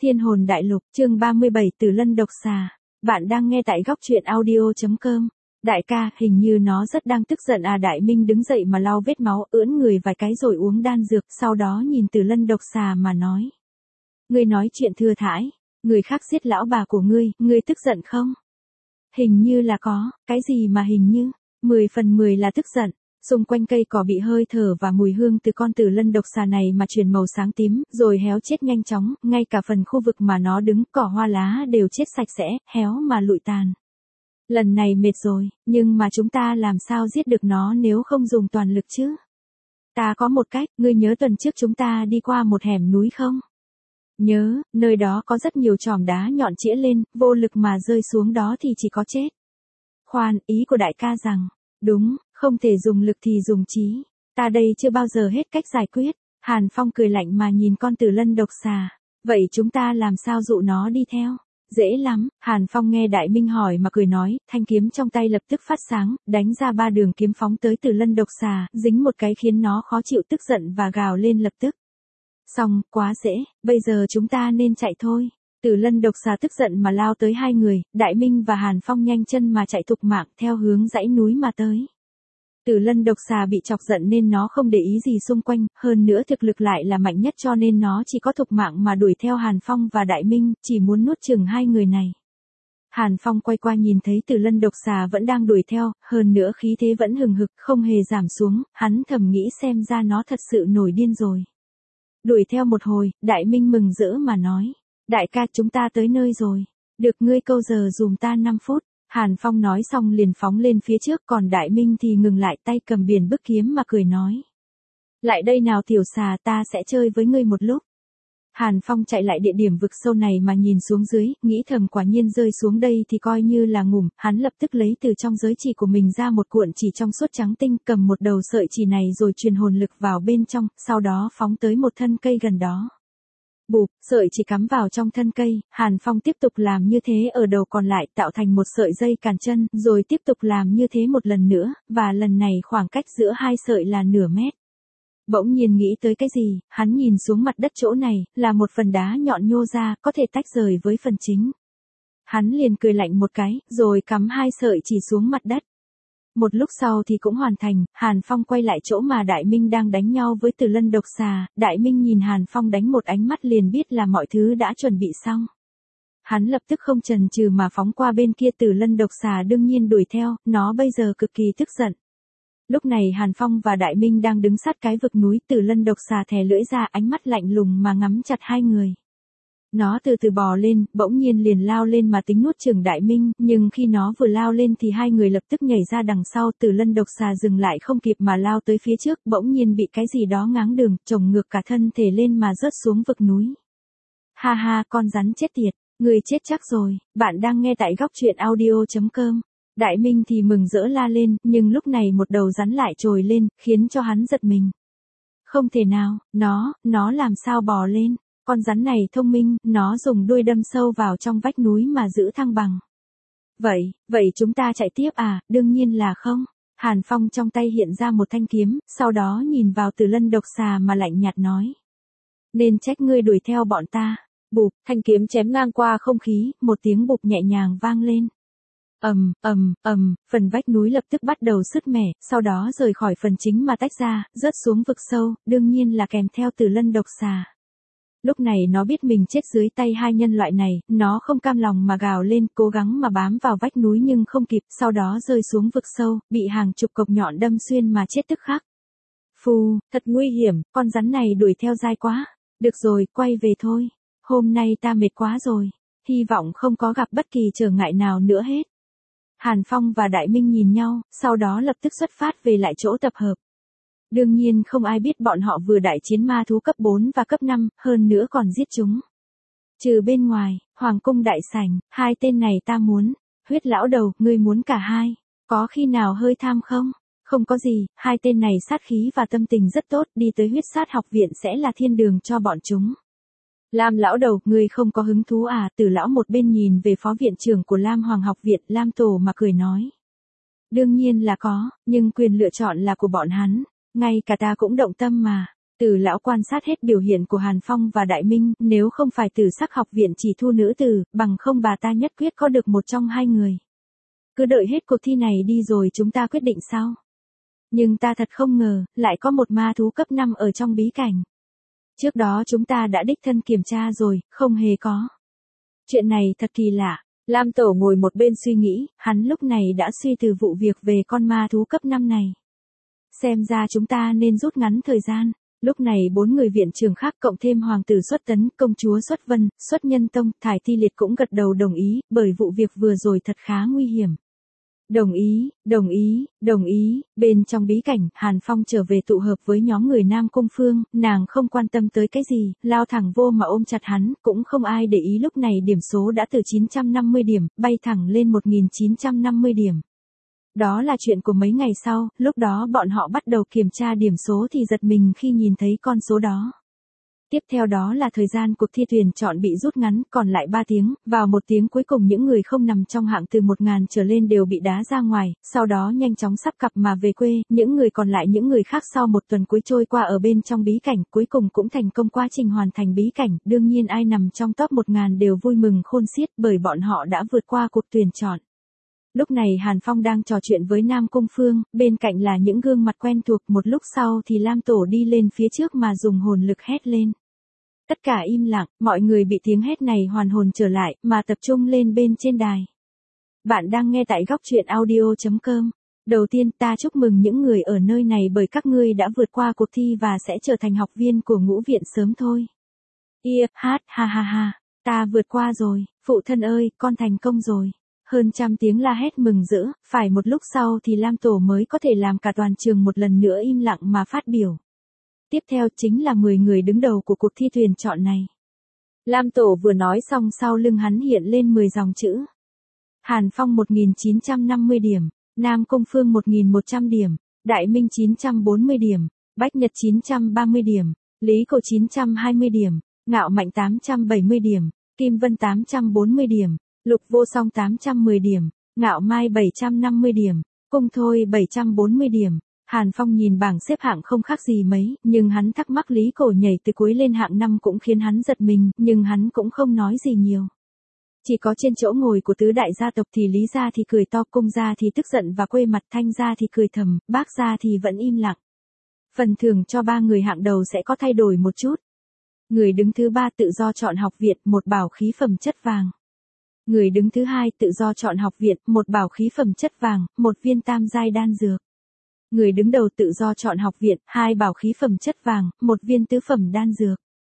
Thiên hồn đại lục, chương 37 Tử Lân độc xà. Bạn đang nghe tại góc truyện audio.com. Đại ca, hình như nó rất đang tức giận à. Đại Minh đứng dậy mà lau vết máu, ưỡn người vài cái rồi uống đan dược, sau đó nhìn Tử Lân độc xà mà nói. Ngươi nói chuyện thừa thãi, người khác giết lão bà của ngươi tức giận không? Hình như là có, cái gì mà hình như, 10 phần 10 là tức giận. Xung quanh cây cỏ bị hơi thở và mùi hương từ con Tử Lân độc xà này mà chuyển màu sáng tím, rồi héo chết nhanh chóng, ngay cả phần khu vực mà nó đứng, cỏ hoa lá đều chết sạch sẽ, héo mà lụi tàn. Lần này mệt rồi, nhưng mà chúng ta làm sao giết được nó nếu không dùng toàn lực chứ? Ta có một cách, ngươi nhớ tuần trước chúng ta đi qua một hẻm núi không? Nhớ, nơi đó có rất nhiều chòm đá nhọn chĩa lên, vô lực mà rơi xuống đó thì chỉ có chết. Khoan, ý của đại ca rằng, đúng, không thể dùng lực thì dùng trí. Ta đây chưa bao giờ hết cách giải quyết. Hàn Phong cười lạnh mà nhìn con Tử Lân độc xà. Vậy chúng ta làm sao dụ nó đi theo? Dễ lắm, Hàn Phong nghe Đại Minh hỏi mà cười nói, thanh kiếm trong tay lập tức phát sáng, đánh ra 3 đường kiếm phóng tới Tử Lân độc xà, dính một cái khiến nó khó chịu tức giận và gào lên lập tức. Xong, quá dễ, bây giờ chúng ta nên chạy thôi. Tử Lân độc xà tức giận mà lao tới hai người, Đại Minh và Hàn Phong nhanh chân mà chạy thục mạng theo hướng dãy núi mà tới. Tử Lân độc xà bị chọc giận nên nó không để ý gì xung quanh, hơn nữa thực lực lại là mạnh nhất cho nên nó chỉ có thục mạng mà đuổi theo Hàn Phong và Đại Minh, chỉ muốn nuốt chửng hai người này. Hàn Phong quay qua nhìn thấy Tử Lân độc xà vẫn đang đuổi theo, hơn nữa khí thế vẫn hừng hực, không hề giảm xuống, hắn thầm nghĩ xem ra nó thật sự nổi điên rồi. Đuổi theo một hồi, Đại Minh mừng rỡ mà nói, đại ca chúng ta tới nơi rồi, được ngươi câu giờ dùm ta 5 phút. Hàn Phong nói xong liền phóng lên phía trước, còn Đại Minh thì ngừng lại, tay cầm biển bức kiếm mà cười nói. Lại đây nào tiểu xà, ta sẽ chơi với ngươi một lúc. Hàn Phong chạy lại địa điểm vực sâu này mà nhìn xuống dưới, nghĩ thầm quả nhiên rơi xuống đây thì coi như là ngủm, hắn lập tức lấy từ trong giới chỉ của mình ra một cuộn chỉ trong suốt trắng tinh, cầm một đầu sợi chỉ này rồi truyền hồn lực vào bên trong, sau đó phóng tới một thân cây gần đó. Bụp, sợi chỉ cắm vào trong thân cây, Hàn Phong tiếp tục làm như thế ở đầu còn lại tạo thành một sợi dây cản chân, rồi tiếp tục làm như thế một lần nữa, và lần này khoảng cách giữa hai sợi là nửa mét. Bỗng nhiên nghĩ tới cái gì, hắn nhìn xuống mặt đất chỗ này, là một phần đá nhọn nhô ra, có thể tách rời với phần chính. Hắn liền cười lạnh một cái, rồi cắm hai sợi chỉ xuống mặt đất. Một lúc sau thì cũng hoàn thành, Hàn Phong quay lại chỗ mà Đại Minh đang đánh nhau với Tử Lân độc xà, Đại Minh nhìn Hàn Phong đánh một ánh mắt liền biết là mọi thứ đã chuẩn bị xong. Hắn lập tức không chần chừ mà phóng qua bên kia. Tử Lân độc xà đương nhiên đuổi theo, nó bây giờ cực kỳ tức giận. Lúc này Hàn Phong và Đại Minh đang đứng sát cái vực núi, Tử Lân độc xà thè lưỡi ra, ánh mắt lạnh lùng mà ngắm chặt hai người. Nó từ từ bò lên, bỗng nhiên liền lao lên mà tính nuốt chửng Đại Minh, nhưng khi nó vừa lao lên thì hai người lập tức nhảy ra đằng sau. Tử Lân độc xà dừng lại không kịp mà lao tới phía trước, bỗng nhiên bị cái gì đó ngáng đường, chồng ngược cả thân thể lên mà rớt xuống vực núi. Ha ha, con rắn chết tiệt, người chết chắc rồi. Bạn đang nghe tại góc truyện audio.com. Đại Minh thì mừng rỡ la lên, nhưng lúc này một đầu rắn lại trồi lên, khiến cho hắn giật mình. Không thể nào, nó làm sao bò lên? Con rắn này thông minh, nó dùng đuôi đâm sâu vào trong vách núi mà giữ thăng bằng. Vậy chúng ta chạy tiếp à? Đương nhiên là không. Hàn Phong trong tay hiện ra một thanh kiếm, sau đó nhìn vào Tử Lân độc xà mà lạnh nhạt nói. Nên trách ngươi đuổi theo bọn ta. Bụp, thanh kiếm chém ngang qua không khí, một tiếng bụp nhẹ nhàng vang lên. Phần vách núi lập tức bắt đầu sứt mẻ, sau đó rời khỏi phần chính mà tách ra, rớt xuống vực sâu, đương nhiên là kèm theo Tử Lân độc xà. Lúc này nó biết mình chết dưới tay hai nhân loại này, nó không cam lòng mà gào lên, cố gắng mà bám vào vách núi nhưng không kịp, sau đó rơi xuống vực sâu, bị hàng chục cọc nhọn đâm xuyên mà chết tức khắc. Phù, thật nguy hiểm, con rắn này đuổi theo dai quá. Được rồi, quay về thôi. Hôm nay ta mệt quá rồi. Hy vọng không có gặp bất kỳ trở ngại nào nữa hết. Hàn Phong và Đại Minh nhìn nhau, sau đó lập tức xuất phát về lại chỗ tập hợp. Đương nhiên không ai biết bọn họ vừa đại chiến ma thú cấp 4 và cấp 5, hơn nữa còn giết chúng. Trừ bên ngoài, Hoàng cung đại sảnh, hai tên này ta muốn. Huyết lão đầu, ngươi muốn cả hai. Có khi nào hơi tham không? Không có gì, hai tên này sát khí và tâm tình rất tốt, đi tới huyết sát học viện sẽ là thiên đường cho bọn chúng. Lam lão đầu, ngươi không có hứng thú à? Tử lão một bên nhìn về phó viện trưởng của Lam Hoàng học viện, Lam Tổ mà cười nói. Đương nhiên là có, nhưng quyền lựa chọn là của bọn hắn. Ngay cả ta cũng động tâm mà. Từ lão quan sát hết biểu hiện của Hàn Phong và Đại Minh, nếu không phải Tử Sắc học viện chỉ thu nữ tử, bằng không bà ta nhất quyết có được một trong hai người. Cứ đợi hết cuộc thi này đi rồi chúng ta quyết định sau. Nhưng ta thật không ngờ, lại có một ma thú cấp 5 ở trong bí cảnh. Trước đó chúng ta đã đích thân kiểm tra rồi, không hề có. Chuyện này thật kỳ lạ. Lam Tổ ngồi một bên suy nghĩ, hắn lúc này đã suy từ vụ việc về con ma thú cấp 5 này. Xem ra chúng ta nên rút ngắn thời gian. Lúc này 4 người viện trưởng khác cộng thêm hoàng tử Xuất Tấn, công chúa Xuất Vân, Xuất Nhân Tông, Thải Ti Liệt cũng gật đầu đồng ý, bởi vụ việc vừa rồi thật khá nguy hiểm. Đồng ý, đồng ý, đồng ý. Bên trong bí cảnh, Hàn Phong trở về tụ hợp với nhóm người Nam Cung Phương, nàng không quan tâm tới cái gì, lao thẳng vô mà ôm chặt hắn, cũng không ai để ý lúc này điểm số đã từ 950 điểm, bay thẳng lên 1950 điểm. Đó là chuyện của mấy ngày sau, lúc đó bọn họ bắt đầu kiểm tra điểm số thì giật mình khi nhìn thấy con số đó. Tiếp theo đó là thời gian cuộc thi tuyển chọn bị rút ngắn, còn lại 3 tiếng, vào 1 tiếng cuối cùng những người không nằm trong hạng từ 1000 trở lên đều bị đá ra ngoài, sau đó nhanh chóng sắp cặp mà về quê, những người còn lại những người khác sau một tuần cuối trôi qua ở bên trong bí cảnh, cuối cùng cũng thành công quá trình hoàn thành bí cảnh, đương nhiên ai nằm trong top 1000 đều vui mừng khôn xiết bởi bọn họ đã vượt qua cuộc tuyển chọn. Lúc này Hàn Phong đang trò chuyện với Nam Cung Phương, bên cạnh là những gương mặt quen thuộc, một lúc sau thì Lam Tổ đi lên phía trước mà dùng hồn lực hét lên. Tất cả im lặng, mọi người bị tiếng hét này hoàn hồn trở lại, mà tập trung lên bên trên đài. Bạn đang nghe tại góc truyện audio.com. Đầu tiên ta chúc mừng những người ở nơi này bởi các ngươi đã vượt qua cuộc thi và sẽ trở thành học viên của ngũ viện sớm thôi. Ha ha ha, ta vượt qua rồi, phụ thân ơi, con thành công rồi. Hơn trăm tiếng la hét mừng rỡ, phải một lúc sau thì Lam Tổ mới có thể làm cả toàn trường một lần nữa im lặng mà phát biểu. Tiếp theo chính là 10 người đứng đầu của cuộc thi tuyển chọn này. Lam Tổ vừa nói xong sau lưng hắn hiện lên 10 dòng chữ. Hàn Phong 1950 điểm, Nam Cung Phương 1100 điểm, Đại Minh 940 điểm, Bách Nhật 930 điểm, Lý Cổ 920 điểm, Ngạo Mạnh 870 điểm, Kim Vân 840 điểm, Lục Vô Song 810 điểm, Ngạo Mai 750 điểm, Cung Thôi 740 điểm. Hàn Phong nhìn bảng xếp hạng không khác gì mấy, nhưng hắn thắc mắc Lý Cổ nhảy từ cuối lên hạng 5 cũng khiến hắn giật mình, nhưng hắn cũng không nói gì nhiều. Chỉ có trên chỗ ngồi của tứ đại gia tộc thì Lý gia thì cười to, Cung gia thì tức giận và quê mặt, Thanh gia thì cười thầm, Bác gia thì vẫn im lặng. Phần thưởng cho 3 người hạng đầu sẽ có thay đổi một chút. Người đứng thứ 3 tự do chọn học viện, một bảo khí phẩm chất vàng. Người đứng thứ 2 tự do chọn học viện, một bảo khí phẩm chất vàng, một viên tam giai đan dược. Người đứng đầu tự do chọn học viện, 2 bảo khí phẩm chất vàng, một viên tứ phẩm đan dược.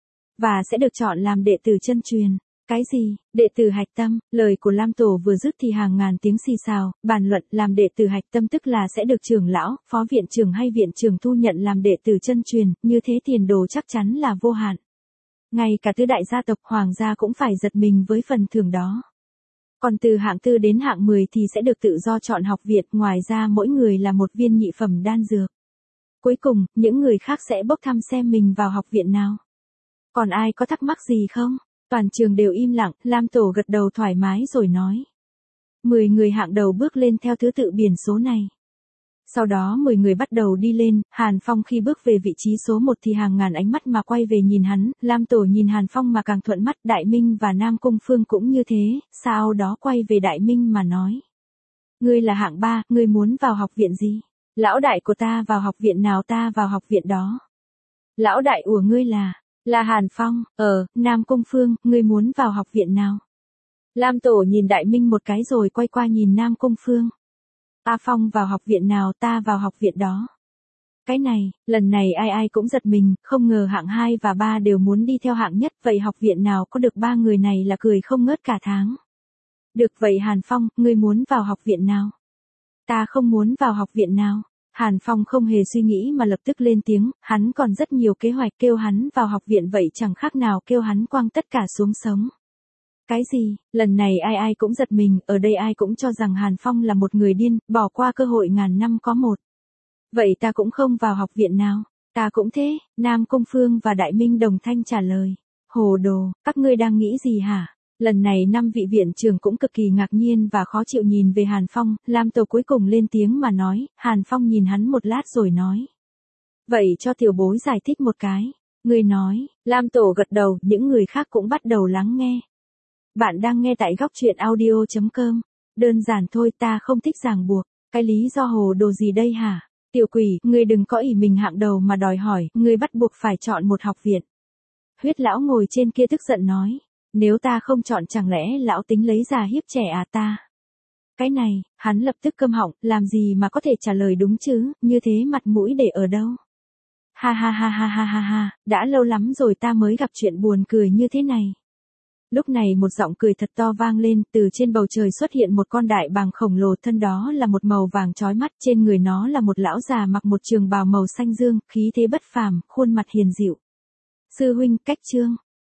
Và sẽ được chọn làm đệ tử chân truyền. Cái gì? Đệ tử hạch tâm? Lời của Lam Tổ vừa dứt thì hàng ngàn tiếng xì xào, bàn luận làm đệ tử hạch tâm tức là sẽ được trưởng lão, phó viện trưởng hay viện trưởng thu nhận làm đệ tử chân truyền, như thế tiền đồ chắc chắn là vô hạn. Ngay cả tứ đại gia tộc hoàng gia cũng phải giật mình với phần thưởng đó. Còn từ hạng 4 đến hạng 10 thì sẽ được tự do chọn học viện, ngoài ra mỗi người là một viên nhị phẩm đan dược. Cuối cùng, những người khác sẽ bốc thăm xem mình vào học viện nào. Còn ai có thắc mắc gì không? Toàn trường đều im lặng, Lam Tổ gật đầu thoải mái rồi nói. 10 người hạng đầu bước lên theo thứ tự biển số này. Sau đó 10 người bắt đầu đi lên, Hàn Phong khi bước về vị trí số 1 thì hàng ngàn ánh mắt mà quay về nhìn hắn, Lam Tổ nhìn Hàn Phong mà càng thuận mắt, Đại Minh và Nam Cung Phương cũng như thế, sau đó quay về Đại Minh mà nói. Ngươi là hạng 3, ngươi muốn vào học viện gì? Lão đại của ta vào học viện nào ta vào học viện đó. Lão đại của ngươi là Hàn Phong, Nam Cung Phương, ngươi muốn vào học viện nào? Lam Tổ nhìn Đại Minh một cái rồi quay qua nhìn Nam Cung Phương. A Phong vào học viện nào ta vào học viện đó. Cái này, lần này ai cũng giật mình, không ngờ hạng 2 và 3 đều muốn đi theo hạng nhất, vậy học viện nào có được 3 người này là cười không ngớt cả tháng. Được vậy Hàn Phong, ngươi muốn vào học viện nào? Ta không muốn vào học viện nào. Hàn Phong không hề suy nghĩ mà lập tức lên tiếng, hắn còn rất nhiều kế hoạch, kêu hắn vào học viện vậy chẳng khác nào kêu hắn quăng tất cả xuống sống. Cái gì? Lần này ai cũng giật mình, ở đây ai cũng cho rằng Hàn Phong là một người điên, bỏ qua cơ hội ngàn năm có một. Vậy ta cũng không vào học viện nào. Ta cũng thế, Nam Cung Phương và Đại Minh đồng thanh trả lời. Hồ đồ, các ngươi đang nghĩ gì hả? Lần này 5 vị viện trưởng cũng cực kỳ ngạc nhiên và khó chịu nhìn về Hàn Phong, Lam Tổ cuối cùng lên tiếng mà nói, Hàn Phong nhìn hắn một lát rồi nói. Vậy cho tiểu bối giải thích một cái. Người nói, Lam Tổ gật đầu, những người khác cũng bắt đầu lắng nghe. Bạn đang nghe tại góc chuyện audio.com. Đơn giản thôi, ta không thích ràng buộc. Cái lý do hồ đồ gì đây hả? Tiểu quỷ, ngươi đừng có ỷ mình hạng đầu mà đòi hỏi, ngươi bắt buộc phải chọn một học viện. Huyết lão ngồi trên kia tức giận nói. Nếu ta không chọn chẳng lẽ lão tính lấy già hiếp trẻ à ta? Cái này, hắn lập tức câm họng, làm gì mà có thể trả lời đúng chứ, như thế mặt mũi để ở đâu? Ha ha ha ha ha ha ha, đã lâu lắm rồi ta mới gặp chuyện buồn cười như thế này. Lúc này một giọng cười thật to vang lên, từ trên bầu trời xuất hiện một con đại bàng khổng lồ, thân đó là một màu vàng chói mắt, trên người nó là một lão già mặc một trường bào màu xanh dương, khí thế bất phàm, khuôn mặt hiền dịu. Sư huynh, cách chương.